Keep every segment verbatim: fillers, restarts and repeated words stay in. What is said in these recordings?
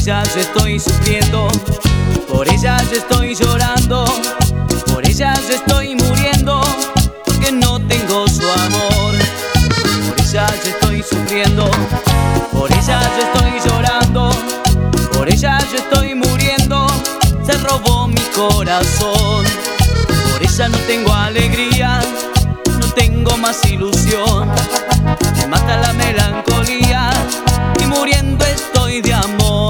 ellas estoy sufriendo, por ellas estoy llorando, por ellas estoy muriendo, porque no tengo su amor. Por ellas estoy sufriendo, por ellas estoy llorando, por ellas estoy muriendo, se robó mi corazón. Por ella no tengo alegría, no tengo más ilusión, me mata la melancolía y muriendo estoy de amor.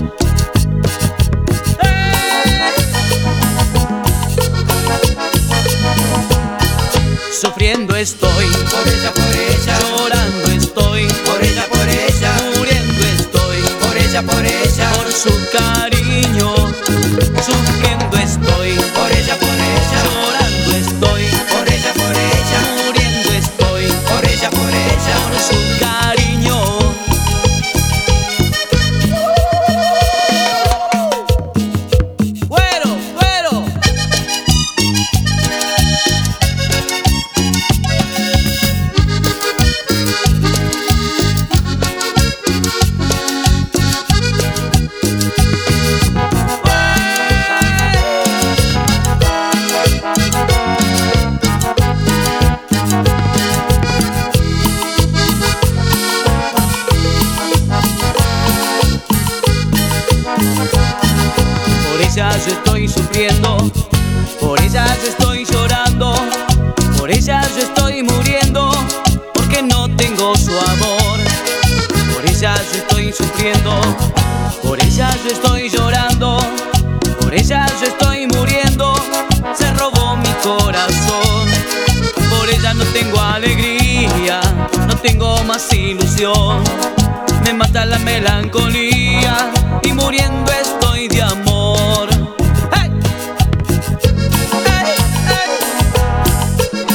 Sufriendo estoy, por ella, por ella, llorando estoy, por ella, por ella, muriendo estoy, por ella, por ella, por su cariño. Sufriendo estoy, por ella, por ella, llorando estoy, por ella, por ella, muriendo estoy, por ella, por ella, por su cariño. ¡Güero, güero! Por ellas estoy sufriendo, por ellas estoy llorando, por ellas estoy muriendo, porque no tengo su amor. Por ellas estoy sufriendo, por ellas estoy llorando, por ellas estoy muriendo, se robó mi corazón. Por ellas no tengo alegría, no tengo más ilusión, me mata la melancolía y muriendo estoy de amor. ¡Hey! ¡Hey! ¡Hey!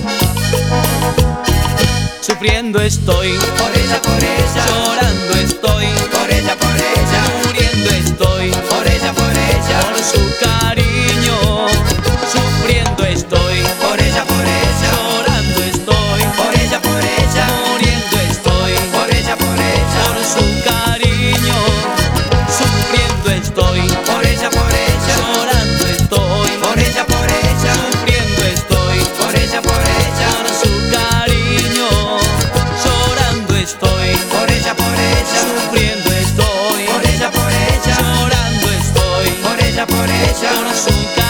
Sufriendo estoy, por ella, por ella, llorando estoy, por ella, por ella, muriendo estoy, por ella, por ella, por su cariño. Sufriendo estoy, por ella, por ella, llorando estoy, por ella, por ella, muriendo estoy, por ella, por ella, por su cariño. Sufriendo estoy, por ella, por ella, llorando estoy, por ella, por ella, sufriendo estoy, por ella, por ella, por su cariño. Llorando estoy, por ella, por ella, sufriendo estoy, por ella, por ella, llorando estoy, por ella, por ella, por su cariño.